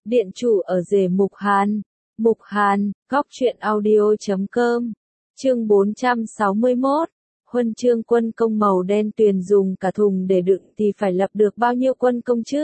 Điện chủ ở rể Mục Hàn. Mục Hàn, góc truyện audio.com. Chương 461. Huân chương quân công màu đen tuyền dùng cả thùng để đựng thì phải lập được bao nhiêu quân công chứ?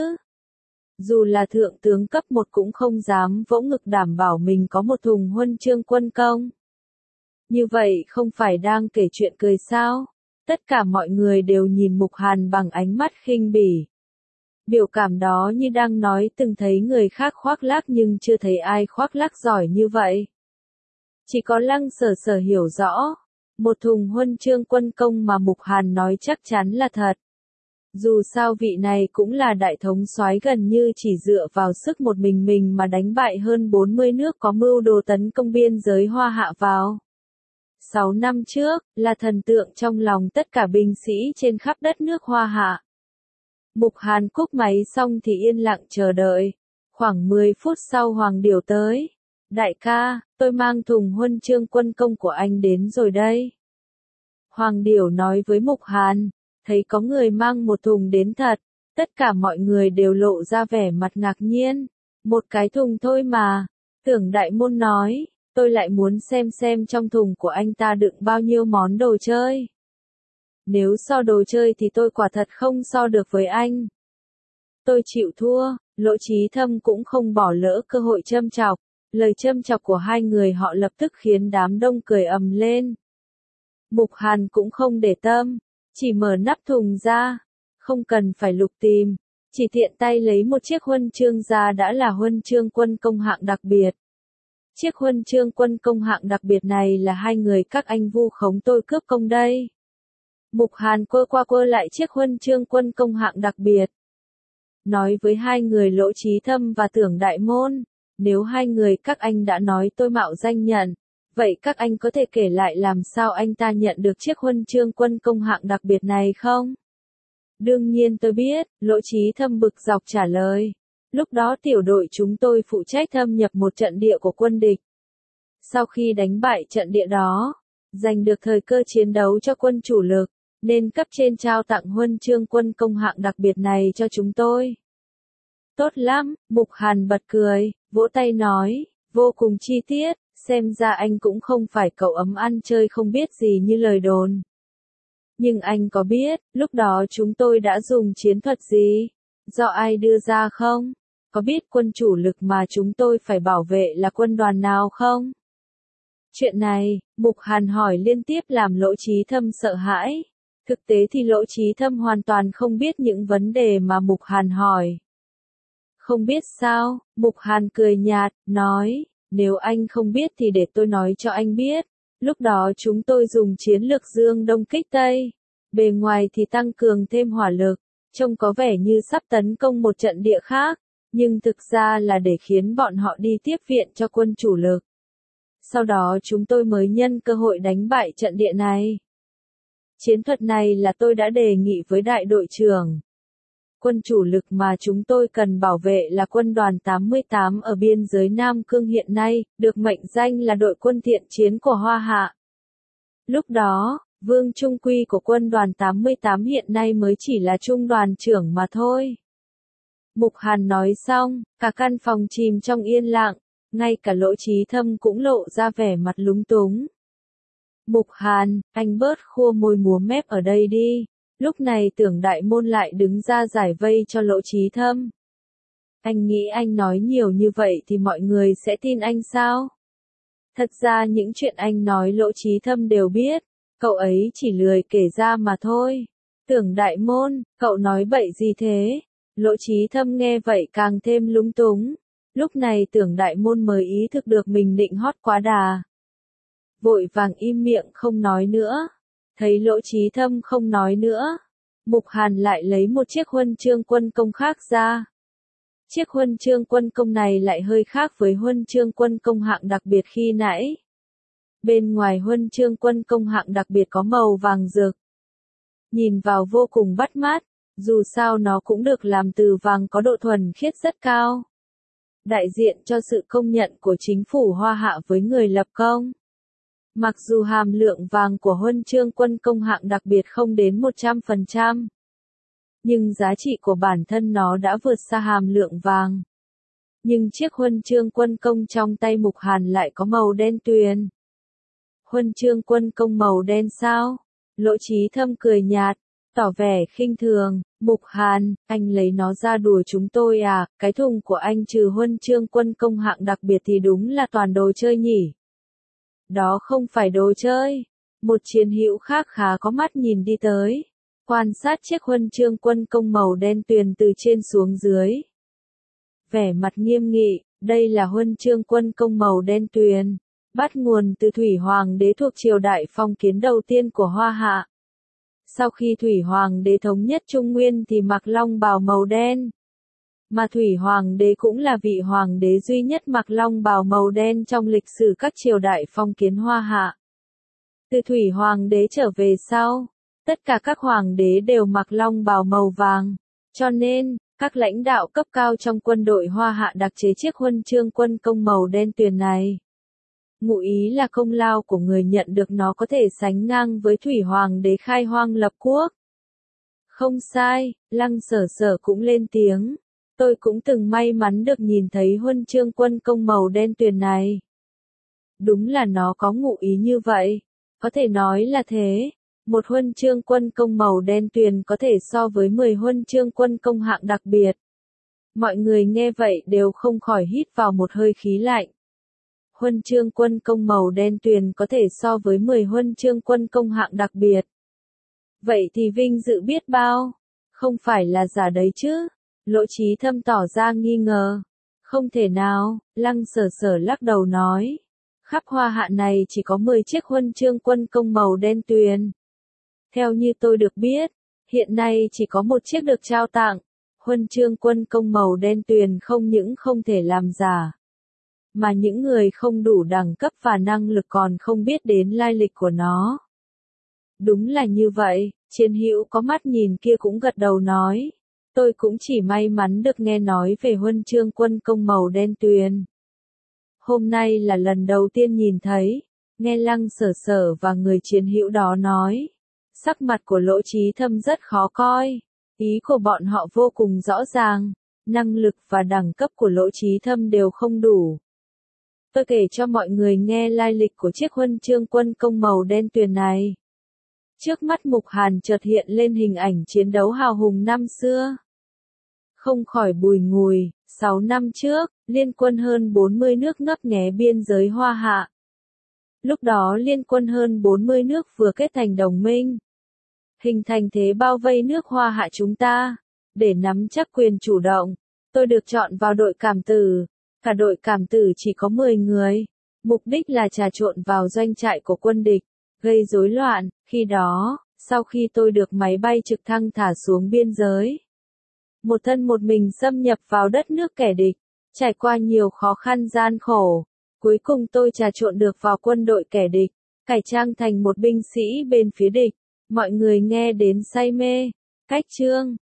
Dù là thượng tướng cấp 1 cũng không dám vỗ ngực đảm bảo mình có một thùng huân chương quân công. Như vậy không phải đang kể chuyện cười sao? Tất cả mọi người đều nhìn Mục Hàn bằng ánh mắt khinh bỉ. Biểu cảm đó như đang nói từng thấy người khác khoác lác nhưng chưa thấy ai khoác lác giỏi như vậy. Chỉ có Lăng Sở Sở hiểu rõ, một thùng huân chương quân công mà Mục Hàn nói chắc chắn là thật. Dù sao vị này cũng là đại thống soái gần như chỉ dựa vào sức một mình mà đánh bại hơn 40 nước có mưu đồ tấn công biên giới Hoa Hạ vào. 6 năm trước, là thần tượng trong lòng tất cả binh sĩ trên khắp đất nước Hoa Hạ. Mục Hàn cúp máy xong thì yên lặng chờ đợi. Khoảng 10 phút sau Hoàng Điểu tới. Đại ca, tôi mang thùng huân chương quân công của anh đến rồi đây. Hoàng Điểu nói với Mục Hàn, thấy có người mang một thùng đến thật. Tất cả mọi người đều lộ ra vẻ mặt ngạc nhiên. Một cái thùng thôi mà. Tưởng Đại Môn nói, tôi lại muốn xem trong thùng của anh ta đựng bao nhiêu món đồ chơi. Nếu so đồ chơi thì tôi quả thật không so được với anh. Tôi chịu thua, Lỗ Chí Thâm cũng không bỏ lỡ cơ hội châm chọc. Lời châm chọc của hai người họ lập tức khiến đám đông cười ầm lên. Mục Hàn cũng không để tâm, chỉ mở nắp thùng ra, không cần phải lục tìm, chỉ tiện tay lấy một chiếc huân chương ra đã là huân chương quân công hạng đặc biệt. Chiếc huân chương quân công hạng đặc biệt này là hai người các anh vu khống tôi cướp công đây. Mục Hàn quơ qua quơ lại chiếc huân chương quân công hạng đặc biệt. Nói với hai người Lỗ Chí Thâm và Tưởng Đại Môn, nếu hai người các anh đã nói tôi mạo danh nhận, vậy các anh có thể kể lại làm sao anh ta nhận được chiếc huân chương quân công hạng đặc biệt này không? Đương nhiên tôi biết, Lỗ Chí Thâm bực dọc trả lời. Lúc đó tiểu đội chúng tôi phụ trách thâm nhập một trận địa của quân địch. Sau khi đánh bại trận địa đó, giành được thời cơ chiến đấu cho quân chủ lực, nên cấp trên trao tặng huân chương quân công hạng đặc biệt này cho chúng tôi. Tốt lắm, Mục Hàn bật cười, vỗ tay nói, vô cùng chi tiết, xem ra anh cũng không phải cậu ấm ăn chơi không biết gì như lời đồn. Nhưng anh có biết, lúc đó chúng tôi đã dùng chiến thuật gì? Do ai đưa ra không? Có biết quân chủ lực mà chúng tôi phải bảo vệ là quân đoàn nào không? Chuyện này, Mục Hàn hỏi liên tiếp làm Lỗ Chí Thâm sợ hãi. Thực tế thì Lỗ Chí Thâm hoàn toàn không biết những vấn đề mà Mục Hàn hỏi. Không biết sao, Mục Hàn cười nhạt, nói, nếu anh không biết thì để tôi nói cho anh biết. Lúc đó chúng tôi dùng chiến lược Dương Đông kích Tây. Bề ngoài thì tăng cường thêm hỏa lực, trông có vẻ như sắp tấn công một trận địa khác, nhưng thực ra là để khiến bọn họ đi tiếp viện cho quân chủ lực. Sau đó chúng tôi mới nhân cơ hội đánh bại trận địa này. Chiến thuật này là tôi đã đề nghị với đại đội trưởng. Quân chủ lực mà chúng tôi cần bảo vệ là quân đoàn 88 ở biên giới Nam Cương hiện nay, được mệnh danh là đội quân thiện chiến của Hoa Hạ. Lúc đó, Vương Trung Quy của quân đoàn 88 hiện nay mới chỉ là trung đoàn trưởng mà thôi. Mục Hàn nói xong, cả căn phòng chìm trong yên lặng, ngay cả Lỗ Chí Thâm cũng lộ ra vẻ mặt lúng túng. Mục Hàn, anh bớt khua môi múa mép ở đây đi. Lúc này Tưởng Đại Môn lại đứng ra giải vây cho Lỗ Chí Thâm. Anh nghĩ anh nói nhiều như vậy thì mọi người sẽ tin anh sao? Thật ra những chuyện anh nói Lỗ Chí Thâm đều biết, cậu ấy chỉ lười kể ra mà thôi. Tưởng Đại Môn, cậu nói bậy gì thế? Lỗ Chí Thâm nghe vậy càng thêm lúng túng. Lúc này Tưởng Đại Môn mới ý thức được mình định hót quá đà. Vội vàng im miệng không nói nữa. Thấy Lỗ Chí Thâm không nói nữa, Mục Hàn lại lấy một chiếc huân chương quân công khác ra. Chiếc huân chương quân công này lại hơi khác với huân chương quân công hạng đặc biệt khi nãy. Bên ngoài huân chương quân công hạng đặc biệt có màu vàng rực. Nhìn vào vô cùng bắt mắt, dù sao nó cũng được làm từ vàng có độ thuần khiết rất cao. Đại diện cho sự công nhận của chính phủ Hoa Hạ với người lập công. Mặc dù hàm lượng vàng của huân chương quân công hạng đặc biệt không đến 100%, nhưng giá trị của bản thân nó đã vượt xa hàm lượng vàng. Nhưng chiếc huân chương quân công trong tay Mục Hàn lại có màu đen tuyền. Huân chương quân công màu đen sao? Lỗ Chí Thâm cười nhạt, tỏ vẻ khinh thường. Mục Hàn, anh lấy nó ra đùa chúng tôi à? Cái thùng của anh trừ huân chương quân công hạng đặc biệt thì đúng là toàn đồ chơi nhỉ? Đó không phải đồ chơi. Một chiến hữu khác khá có mắt nhìn đi tới, quan sát chiếc huân chương quân công màu đen tuyền từ trên xuống dưới. Vẻ mặt nghiêm nghị, đây là huân chương quân công màu đen tuyền, bắt nguồn từ Thủy Hoàng đế thuộc triều đại phong kiến đầu tiên của Hoa Hạ. Sau khi Thủy Hoàng đế thống nhất Trung Nguyên thì mặc long bào màu đen. Mà Thủy Hoàng đế cũng là vị hoàng đế duy nhất mặc long bào màu đen trong lịch sử các triều đại phong kiến Hoa Hạ. Từ Thủy Hoàng đế trở về sau, tất cả các hoàng đế đều mặc long bào màu vàng. Cho nên, các lãnh đạo cấp cao trong quân đội Hoa Hạ đặc chế chiếc huân chương quân công màu đen tuyền này. Ngụ ý là công lao của người nhận được nó có thể sánh ngang với Thủy Hoàng đế khai hoang lập quốc. Không sai, Lăng Sở Sở cũng lên tiếng. Tôi cũng từng may mắn được nhìn thấy huân chương quân công màu đen tuyền này. Đúng là nó có ngụ ý như vậy. Có thể nói là thế. Một huân chương quân công màu đen tuyền có thể so với 10 huân chương quân công hạng đặc biệt. Mọi người nghe vậy đều không khỏi hít vào một hơi khí lạnh. Huân chương quân công màu đen tuyền có thể so với 10 huân chương quân công hạng đặc biệt. Vậy thì vinh dự biết bao. Không phải là giả đấy chứ. Lỗ Chí Thâm tỏ ra nghi ngờ. Không thể nào, Lăng Sở Sở lắc đầu nói. Khắp Hoa Hạ này chỉ có 10 chiếc huân chương quân công màu đen tuyền. Theo như tôi được biết, hiện nay chỉ có một chiếc được trao tặng. Huân chương quân công màu đen tuyền không những không thể làm giả, mà những người không đủ đẳng cấp và năng lực còn không biết đến lai lịch của nó. Đúng là như vậy, chiến hữu có mắt nhìn kia cũng gật đầu nói. Tôi cũng chỉ may mắn được nghe nói về huân chương quân công màu đen tuyền. Hôm nay là lần đầu tiên nhìn thấy, nghe Lăng Sở Sở và người chiến hữu đó nói. Sắc mặt của Lỗ Chí Thâm rất khó coi. Ý của bọn họ vô cùng rõ ràng. Năng lực và đẳng cấp của Lỗ Chí Thâm đều không đủ. Tôi kể cho mọi người nghe lai lịch của chiếc huân chương quân công màu đen tuyền này. Trước mắt Mục Hàn chợt hiện lên hình ảnh chiến đấu hào hùng năm xưa. Không khỏi bùi ngùi, 6 năm trước, liên quân hơn 40 nước ngấp nghé biên giới Hoa Hạ. Lúc đó liên quân hơn 40 nước vừa kết thành đồng minh, hình thành thế bao vây nước Hoa Hạ chúng ta. Để nắm chắc quyền chủ động, tôi được chọn vào đội cảm tử. Cả đội cảm tử chỉ có 10 người. Mục đích là trà trộn vào doanh trại của quân địch, gây rối loạn. Khi đó, sau khi tôi được máy bay trực thăng thả xuống biên giới, một thân một mình xâm nhập vào đất nước kẻ địch, trải qua nhiều khó khăn gian khổ. Cuối cùng tôi trà trộn được vào quân đội kẻ địch, cải trang thành một binh sĩ bên phía địch. Mọi người nghe đến say mê. Cách chương